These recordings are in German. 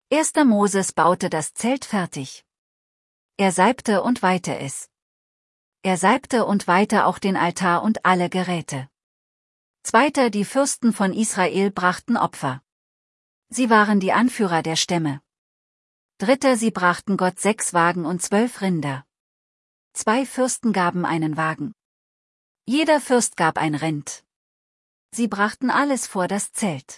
1. Moses baute das Zelt fertig. Er salbte und weihte es. Er salbte und weihte auch den Altar und alle Geräte. 2. Die Fürsten von Israel brachten Opfer. Sie waren die Anführer der Stämme. 3. Sie brachten Gott 6 Wagen und 12 Rinder. 2 Fürsten gaben einen Wagen. Jeder Fürst gab ein Rind. Sie brachten alles vor das Zelt.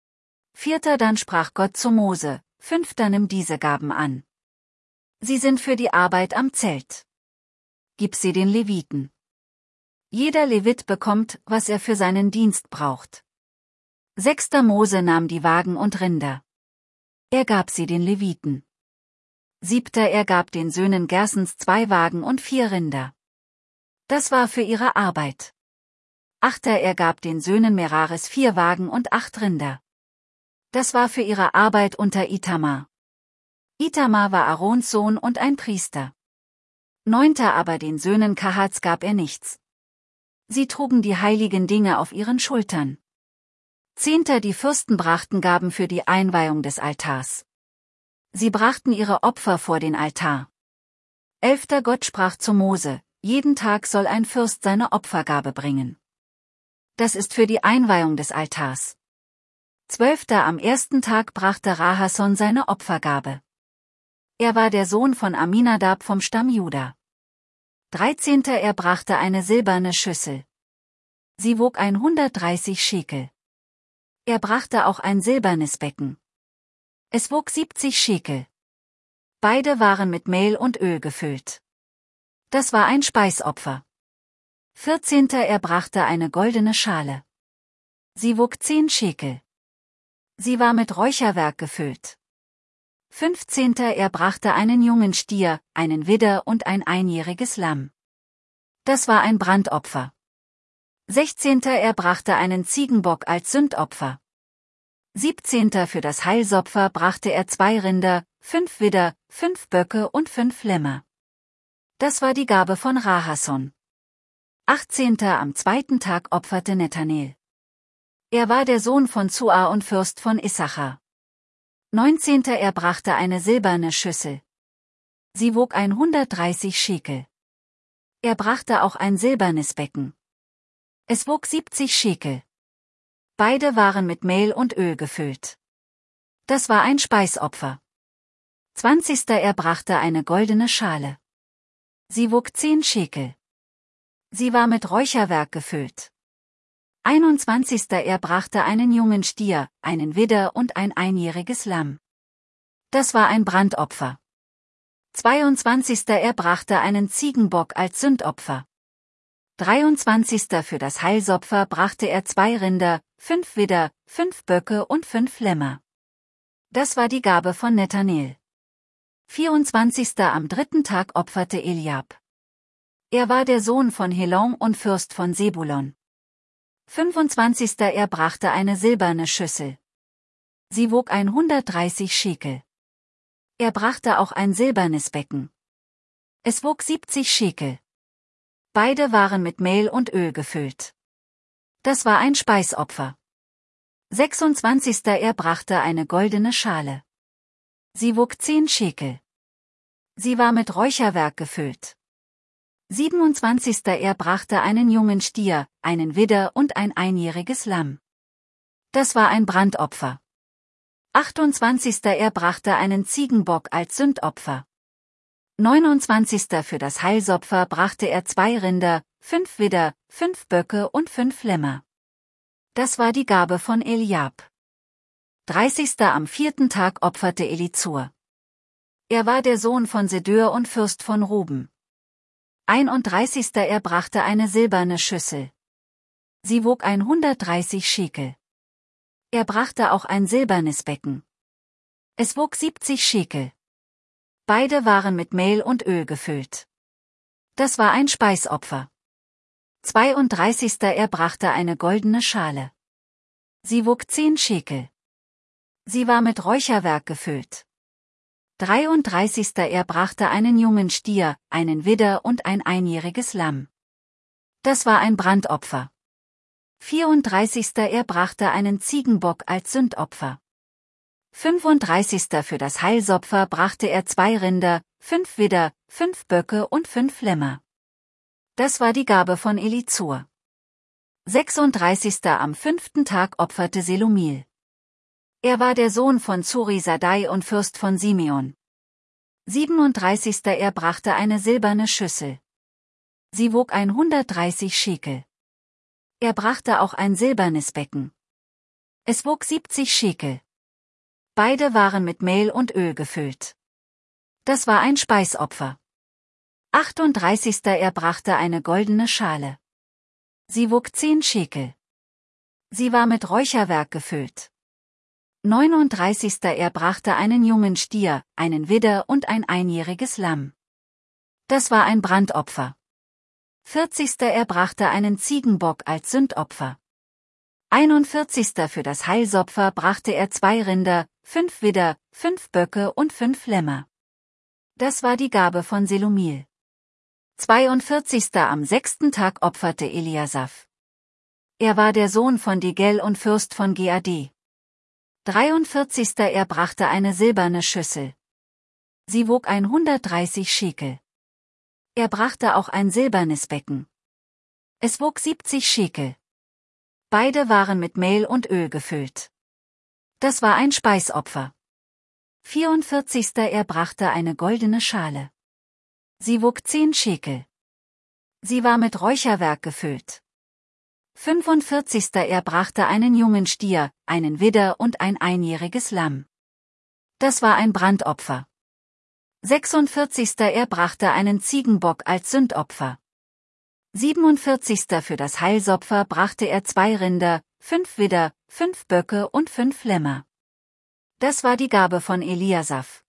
4. Dann sprach Gott zu Mose: 5. Nimm diese Gaben an. Sie sind für die Arbeit am Zelt. Gib sie den Leviten. Jeder Levit bekommt, was er für seinen Dienst braucht. 6. Mose nahm die Wagen und Rinder. Er gab sie den Leviten. 7. Er gab den Söhnen Gersons 2 Wagen und 4 Rinder. Das war für ihre Arbeit. 8. Er gab den Söhnen Meraris 4 Wagen und 8 Rinder. Das war für ihre Arbeit unter Itamar. Itamar war Aarons Sohn und ein Priester. 9. Aber den Söhnen Kahats gab er nichts. Sie trugen die heiligen Dinge auf ihren Schultern. 10. Die Fürsten brachten Gaben für die Einweihung des Altars. Sie brachten ihre Opfer vor den Altar. 11. Gott sprach zu Mose: Jeden Tag soll ein Fürst seine Opfergabe bringen. Das ist für die Einweihung des Altars. 12. Am ersten Tag brachte Rahasson seine Opfergabe. Er war der Sohn von Aminadab vom Stamm Juda. 13. Er brachte eine silberne Schüssel. Sie wog 130 Schekel. Er brachte auch ein silbernes Becken. Es wog 70 Schekel. Beide waren mit Mehl und Öl gefüllt. Das war ein Speisopfer. 14. Er brachte eine goldene Schale. Sie wog 10 Schekel. Sie war mit Räucherwerk gefüllt. 15. Er brachte einen jungen Stier, einen Widder und ein einjähriges Lamm. Das war ein Brandopfer. 16. Er brachte einen Ziegenbock als Sündopfer. 17. Für das Heilsopfer brachte er 2 Rinder, 5 Widder, 5 Böcke und 5 Lämmer. Das war die Gabe von Rahasson. 18. Am zweiten Tag opferte Nethanel. Er war der Sohn von Zua und Fürst von Issachar. 19. Er brachte eine silberne Schüssel. Sie wog 130 Schekel. Er brachte auch ein silbernes Becken. Es wog 70 Schekel. Beide waren mit Mehl und Öl gefüllt. Das war ein Speisopfer. 20. Er brachte eine goldene Schale. Sie wog 10 Schekel. Sie war mit Räucherwerk gefüllt. 21. Er brachte einen jungen Stier, einen Widder und ein einjähriges Lamm. Das war ein Brandopfer. 22. Er brachte einen Ziegenbock als Sündopfer. 23. Für das Heilsopfer brachte er 2 Rinder, 5 Widder, 5 Böcke und 5 Lämmer. Das war die Gabe von Nethanel. 24. Am dritten Tag opferte Eliab. Er war der Sohn von Helon und Fürst von Sebulon. 25. Er brachte eine silberne Schüssel. Sie wog 130 Schekel. Er brachte auch ein silbernes Becken. Es wog 70 Schekel. Beide waren mit Mehl und Öl gefüllt. Das war ein Speisopfer. 26. Er brachte eine goldene Schale. Sie wog 10 Schekel. Sie war mit Räucherwerk gefüllt. 27. Er brachte einen jungen Stier, einen Widder und ein einjähriges Lamm. Das war ein Brandopfer. 28. Er brachte einen Ziegenbock als Sündopfer. 29. Für das Heilsopfer brachte er 2 Rinder, 5 Widder, 5 Böcke und 5 Lämmer. Das war die Gabe von Eliab. 30. Am 4. Tag opferte Elizur. Er war der Sohn von Sedeur und Fürst von Ruben. 31. Er brachte eine silberne Schüssel. Sie wog 130 Schekel. Er brachte auch ein silbernes Becken. Es wog 70 Schekel. Beide waren mit Mehl und Öl gefüllt. Das war ein Speisopfer. 32. Er brachte eine goldene Schale. Sie wog 10 Schekel. Sie war mit Räucherwerk gefüllt. 33. Er brachte einen jungen Stier, einen Widder und ein einjähriges Lamm. Das war ein Brandopfer. 34. Er brachte einen Ziegenbock als Sündopfer. 35. Für das Heilsopfer brachte er 2 Rinder, 5 Widder, 5 Böcke und 5 Lämmer. Das war die Gabe von Elizur. 36. Am 5. Tag opferte Selumil. Er war der Sohn von Zurisadai und Fürst von Simeon. 37. Er brachte eine silberne Schüssel. Sie wog 130 Schekel. Er brachte auch ein silbernes Becken. Es wog 70 Schekel. Beide waren mit Mehl und Öl gefüllt. Das war ein Speisopfer. 38. Er brachte eine goldene Schale. Sie wog 10 Schekel. Sie war mit Räucherwerk gefüllt. 39. Er brachte einen jungen Stier, einen Widder und ein einjähriges Lamm. Das war ein Brandopfer. 40. Er brachte einen Ziegenbock als Sündopfer. 41. Für das Heilsopfer brachte er 2 Rinder, 5 Widder, 5 Böcke und 5 Lämmer. Das war die Gabe von Selumil. 42. Am 6. Tag opferte Eliasaph. Er war der Sohn von Degel und Fürst von Gad. 43. Er brachte eine silberne Schüssel. Sie wog 130 Schekel. Er brachte auch ein silbernes Becken. Es wog 70 Schekel. Beide waren mit Mehl und Öl gefüllt. Das war ein Speisopfer. 44. Er brachte eine goldene Schale. Sie wog 10 Schekel. Sie war mit Räucherwerk gefüllt. 45. Er brachte einen jungen Stier, einen Widder und ein einjähriges Lamm. Das war ein Brandopfer. 46. Er brachte einen Ziegenbock als Sündopfer. 47. Für das Heilsopfer brachte er 2 Rinder, 5 Widder, 5 Böcke und 5 Lämmer. Das war die Gabe von Eliasaph.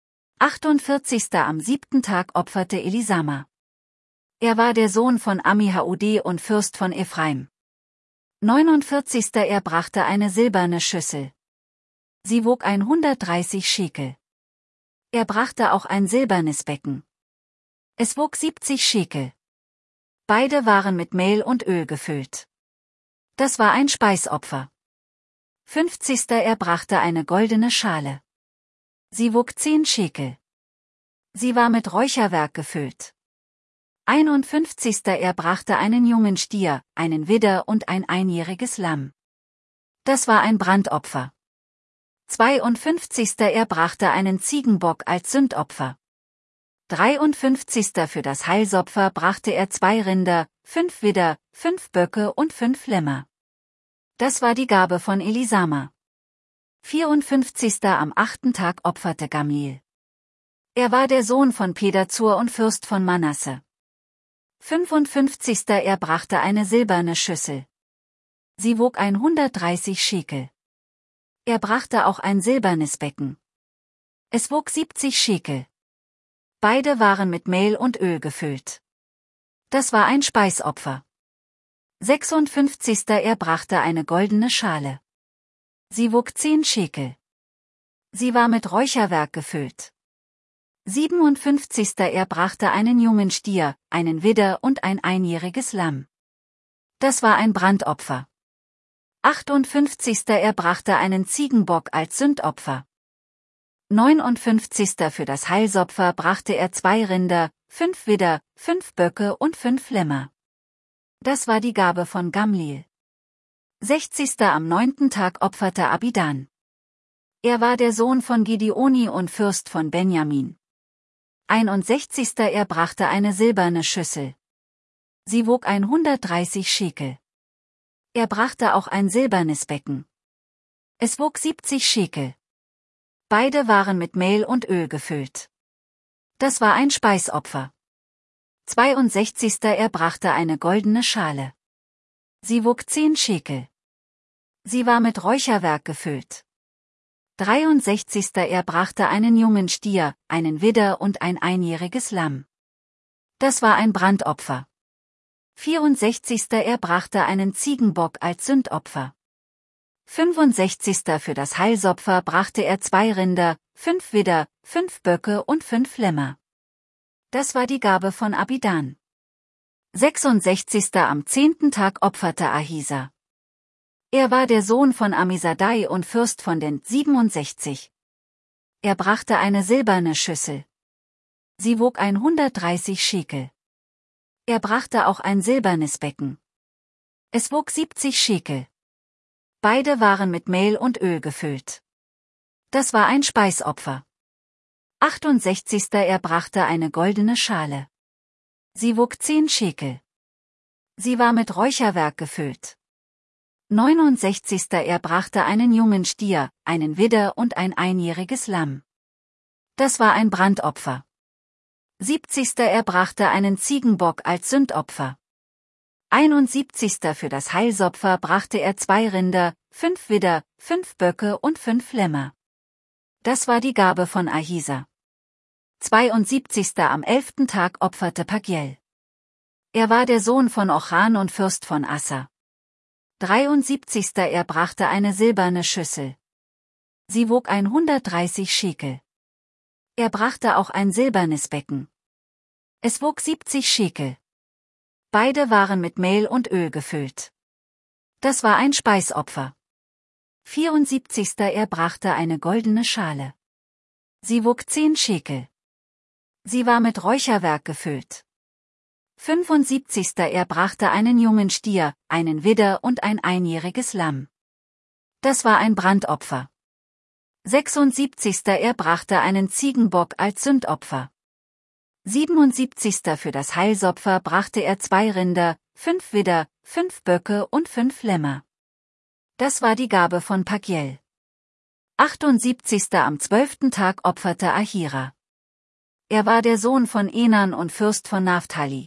48. Am 7. Tag opferte Elisama. Er war der Sohn von Ammihaud und Fürst von Ephraim. 49. Er brachte eine silberne Schüssel. Sie wog 130 Schekel. Er brachte auch ein silbernes Becken. Es wog 70 Schekel. Beide waren mit Mehl und Öl gefüllt. Das war ein Speisopfer. 50. Er brachte eine goldene Schale. Sie wog 10 Schekel. Sie war mit Räucherwerk gefüllt. 51. Er brachte einen jungen Stier, einen Widder und ein einjähriges Lamm. Das war ein Brandopfer. 52. Er brachte einen Ziegenbock als Sündopfer. 53. Für das Heilsopfer brachte er 2 Rinder, 5 Widder, 5 Böcke und 5 Lämmer. Das war die Gabe von Elisama. 54. Am 8. Tag opferte Gamliel. Er war der Sohn von Pedazur und Fürst von Manasse. 55. Er brachte eine silberne Schüssel. Sie wog 130 Schekel. Er brachte auch ein silbernes Becken. Es wog 70 Schekel. Beide waren mit Mehl und Öl gefüllt. Das war ein Speisopfer. 56. Er brachte eine goldene Schale. Sie wog 10 Schekel. Sie war mit Räucherwerk gefüllt. 57. Er brachte einen jungen Stier, einen Widder und ein einjähriges Lamm. Das war ein Brandopfer. 58. Er brachte einen Ziegenbock als Sündopfer. 59. Für das Heilsopfer brachte er 2 Rinder, 5 Widder, 5 Böcke und 5 Lämmer. Das war die Gabe von Gamliel. 60. Am 9. Tag opferte Abidan. Er war der Sohn von Gideoni und Fürst von Benjamin. 61. Er brachte eine silberne Schüssel. Sie wog 130 Schekel. Er brachte auch ein silbernes Becken. Es wog 70 Schekel. Beide waren mit Mehl und Öl gefüllt. Das war ein Speisopfer. 62. Er brachte eine goldene Schale. Sie wog 10 Schekel. Sie war mit Räucherwerk gefüllt. 63. Er brachte einen jungen Stier, einen Widder und ein einjähriges Lamm. Das war ein Brandopfer. 64. Er brachte einen Ziegenbock als Sündopfer. 65. Für das Heilsopfer brachte er 2 Rinder, 5 Widder, 5 Böcke und 5 Lämmer. Das war die Gabe von Abidan. 66. Am 10. Tag opferte Ahisa. Er war der Sohn von Amisadai und Fürst von den 67. Er brachte eine silberne Schüssel. Sie wog 130 Schekel. Er brachte auch ein silbernes Becken. Es wog 70 Schekel. Beide waren mit Mehl und Öl gefüllt. Das war ein Speisopfer. 68. Er brachte eine goldene Schale. Sie wog 10 Schekel. Sie war mit Räucherwerk gefüllt. 69. Er brachte einen jungen Stier, einen Widder und ein einjähriges Lamm. Das war ein Brandopfer. 70. Er brachte einen Ziegenbock als Sündopfer. 71. Für das Heilsopfer brachte er 2 Rinder, 5 Widder, 5 Böcke und 5 Lämmer. Das war die Gabe von Ahisa. 72. Am 11. Tag opferte Pagiel. Er war der Sohn von Ochan und Fürst von Assa. 73. Er brachte eine silberne Schüssel. Sie wog 130 Schekel. Er brachte auch ein silbernes Becken. Es wog 70 Schekel. Beide waren mit Mehl und Öl gefüllt. Das war ein Speisopfer. 74. Er brachte eine goldene Schale. Sie wog 10 Schekel. Sie war mit Räucherwerk gefüllt. 75. Er brachte einen jungen Stier, einen Widder und ein einjähriges Lamm. Das war ein Brandopfer. 76. Er brachte einen Ziegenbock als Sündopfer. 77. Für das Heilsopfer brachte er 2 Rinder, 5 Widder, 5 Böcke und 5 Lämmer. Das war die Gabe von Pagiel. 78. Am 12. Tag opferte Ahira. Er war der Sohn von Enan und Fürst von Naphtali.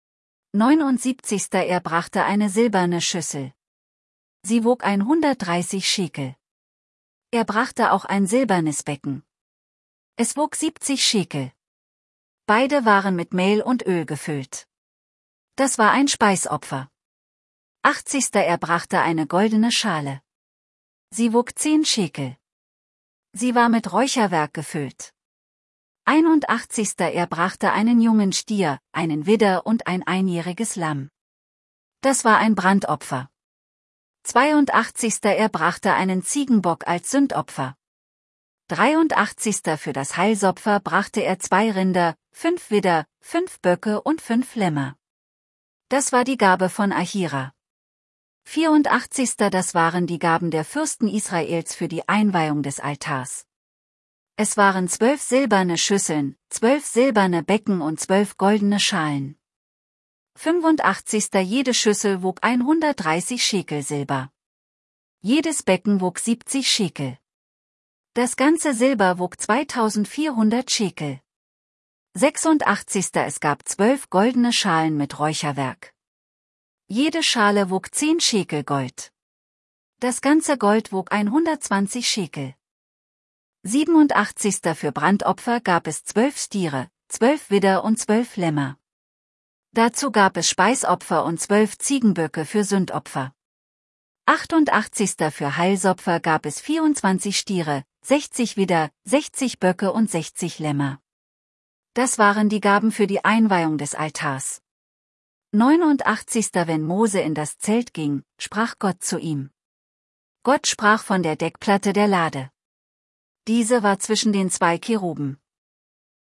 79. Er brachte eine silberne Schüssel. Sie wog 130 Schekel. Er brachte auch ein silbernes Becken. Es wog 70 Schekel. Beide waren mit Mehl und Öl gefüllt. Das war ein Speisopfer. 80. Er brachte eine goldene Schale. Sie wog 10 Schekel. Sie war mit Räucherwerk gefüllt. 81. Er brachte einen jungen Stier, einen Widder und ein einjähriges Lamm. Das war ein Brandopfer. 82. Er brachte einen Ziegenbock als Sündopfer. 83. Für das Heilsopfer brachte er 2 Rinder, 5 Widder, 5 Böcke und 5 Lämmer. Das war die Gabe von Ahira. 84. Das waren die Gaben der Fürsten Israels für die Einweihung des Altars. Es waren 12 silberne Schüsseln, 12 silberne Becken und 12 goldene Schalen. 85. Jede Schüssel wog 130 Schekel Silber. Jedes Becken wog 70 Schekel. Das ganze Silber wog 2400 Schekel. 86. Es gab 12 goldene Schalen mit Räucherwerk. Jede Schale wog 10 Schekel Gold. Das ganze Gold wog 120 Schekel. 87. Für Brandopfer gab es 12 Stiere, 12 Widder und 12 Lämmer. Dazu gab es Speisopfer und 12 Ziegenböcke für Sündopfer. 88. Für Heilsopfer gab es 24 Stiere, 60 Widder, 60 Böcke und 60 Lämmer. Das waren die Gaben für die Einweihung des Altars. 89. Wenn Mose in das Zelt ging, sprach Gott zu ihm. Gott sprach von der Deckplatte der Lade. Diese war zwischen den 2 Cheruben.